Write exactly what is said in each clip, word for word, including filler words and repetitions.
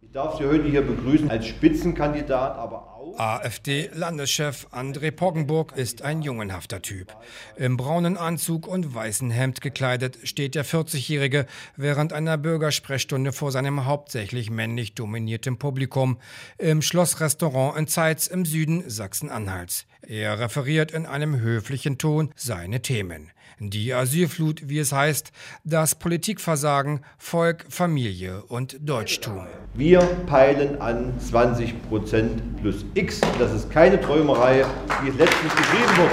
Ich darf Sie heute hier begrüßen als Spitzenkandidat, aber auch... AfD-Landeschef André Poggenburg ist ein jungenhafter Typ. Im braunen Anzug und weißen Hemd gekleidet steht der vierzigjährige während einer Bürgersprechstunde vor seinem hauptsächlich männlich dominierten Publikum im Schlossrestaurant in Zeitz im Süden Sachsen-Anhalts. Er referiert in einem höflichen Ton seine Themen. Die Asylflut, wie es heißt, das Politikversagen, Volk, Familie und Deutschtum. Wir peilen an zwanzig Prozent plus X. Das ist keine Träumerei, wie es letztens geschrieben wurde.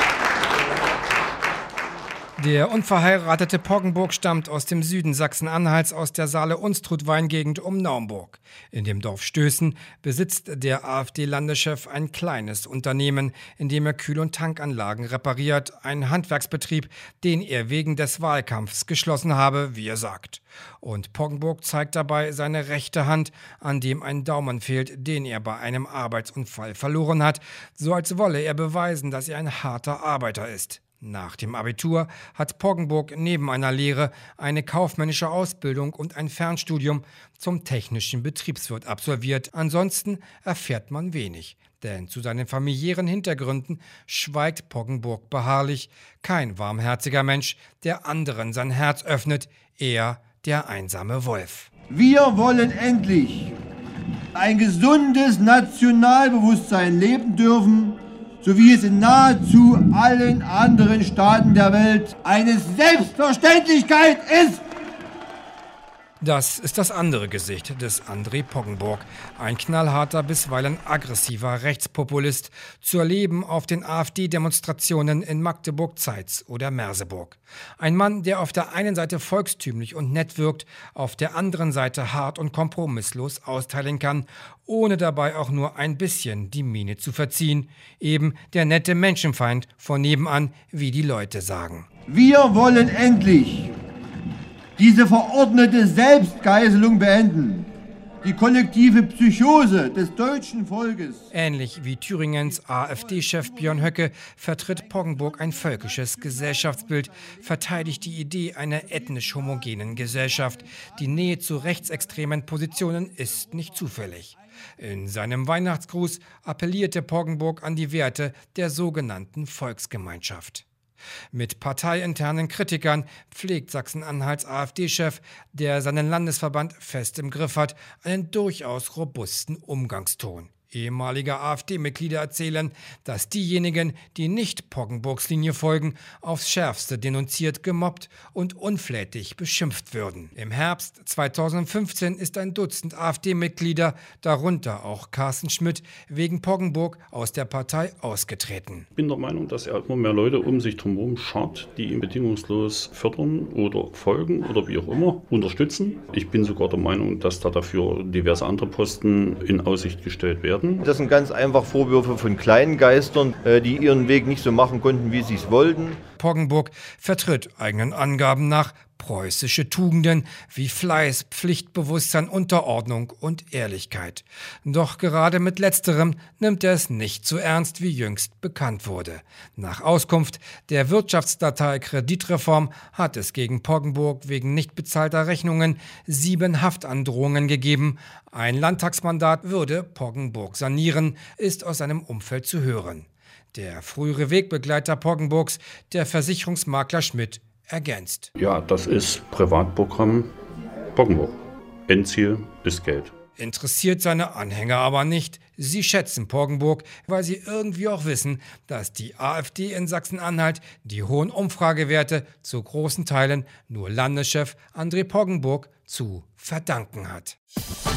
Der unverheiratete Poggenburg stammt aus dem Süden Sachsen-Anhalts, aus der Saale-Unstrut-Weingegend um Naumburg. In dem Dorf Stößen besitzt der AfD-Landeschef ein kleines Unternehmen, in dem er Kühl- und Tankanlagen repariert, ein Handwerksbetrieb, den er wegen des Wahlkampfs geschlossen habe, wie er sagt. Und Poggenburg zeigt dabei seine rechte Hand, an dem ein Daumen fehlt, den er bei einem Arbeitsunfall verloren hat, so als wolle er beweisen, dass er ein harter Arbeiter ist. Nach dem Abitur hat Poggenburg neben einer Lehre eine kaufmännische Ausbildung und ein Fernstudium zum technischen Betriebswirt absolviert. Ansonsten erfährt man wenig, denn zu seinen familiären Hintergründen schweigt Poggenburg beharrlich. Kein warmherziger Mensch, der anderen sein Herz öffnet, eher der einsame Wolf. Wir wollen endlich ein gesundes Nationalbewusstsein leben dürfen, so wie es in nahezu allen anderen Staaten der Welt eine Selbstverständlichkeit ist. Das ist das andere Gesicht des André Poggenburg. Ein knallharter, bisweilen aggressiver Rechtspopulist, zu erleben auf den AfD-Demonstrationen in Magdeburg, Zeitz oder Merseburg. Ein Mann, der auf der einen Seite volkstümlich und nett wirkt, auf der anderen Seite hart und kompromisslos austeilen kann, ohne dabei auch nur ein bisschen die Miene zu verziehen. Eben der nette Menschenfeind von nebenan, wie die Leute sagen. Wir wollen endlich diese verordnete Selbstgeißelung beenden. Die kollektive Psychose des deutschen Volkes. Ähnlich wie Thüringens AfD-Chef Björn Höcke vertritt Poggenburg ein völkisches Gesellschaftsbild, verteidigt die Idee einer ethnisch homogenen Gesellschaft. Die Nähe zu rechtsextremen Positionen ist nicht zufällig. In seinem Weihnachtsgruß appellierte Poggenburg an die Werte der sogenannten Volksgemeinschaft. Mit parteiinternen Kritikern pflegt Sachsen-Anhalts AfD-Chef, der seinen Landesverband fest im Griff hat, einen durchaus robusten Umgangston. Ehemalige AfD-Mitglieder erzählen, dass diejenigen, die nicht Poggenburgs Linie folgen, aufs Schärfste denunziert, gemobbt und unflätig beschimpft würden. Im Herbst zweitausendfünfzehn ist ein Dutzend AfD-Mitglieder, darunter auch Carsten Schmidt, wegen Poggenburg aus der Partei ausgetreten. Ich bin der Meinung, dass er immer mehr Leute um sich drumherum schart, die ihn bedingungslos fördern oder folgen oder wie auch immer unterstützen. Ich bin sogar der Meinung, dass da dafür diverse andere Posten in Aussicht gestellt werden. Das sind ganz einfach Vorwürfe von kleinen Geistern, die ihren Weg nicht so machen konnten, wie sie es wollten. Poggenburg vertritt eigenen Angaben nach preußische Tugenden wie Fleiß, Pflichtbewusstsein, Unterordnung und Ehrlichkeit. Doch gerade mit letzterem nimmt er es nicht so ernst, wie jüngst bekannt wurde. Nach Auskunft der Wirtschaftsdatei Kreditreform hat es gegen Poggenburg wegen nicht bezahlter Rechnungen sieben Haftandrohungen gegeben. Ein Landtagsmandat würde Poggenburg sanieren, ist aus seinem Umfeld zu hören. Der frühere Wegbegleiter Poggenburgs, der Versicherungsmakler Schmidt, ergänzt. Ja, das ist Privatprogramm Poggenburg. Endziel ist Geld. Interessiert seine Anhänger aber nicht. Sie schätzen Poggenburg, weil sie irgendwie auch wissen, dass die AfD in Sachsen-Anhalt die hohen Umfragewerte zu großen Teilen nur Landeschef André Poggenburg zu verdanken hat.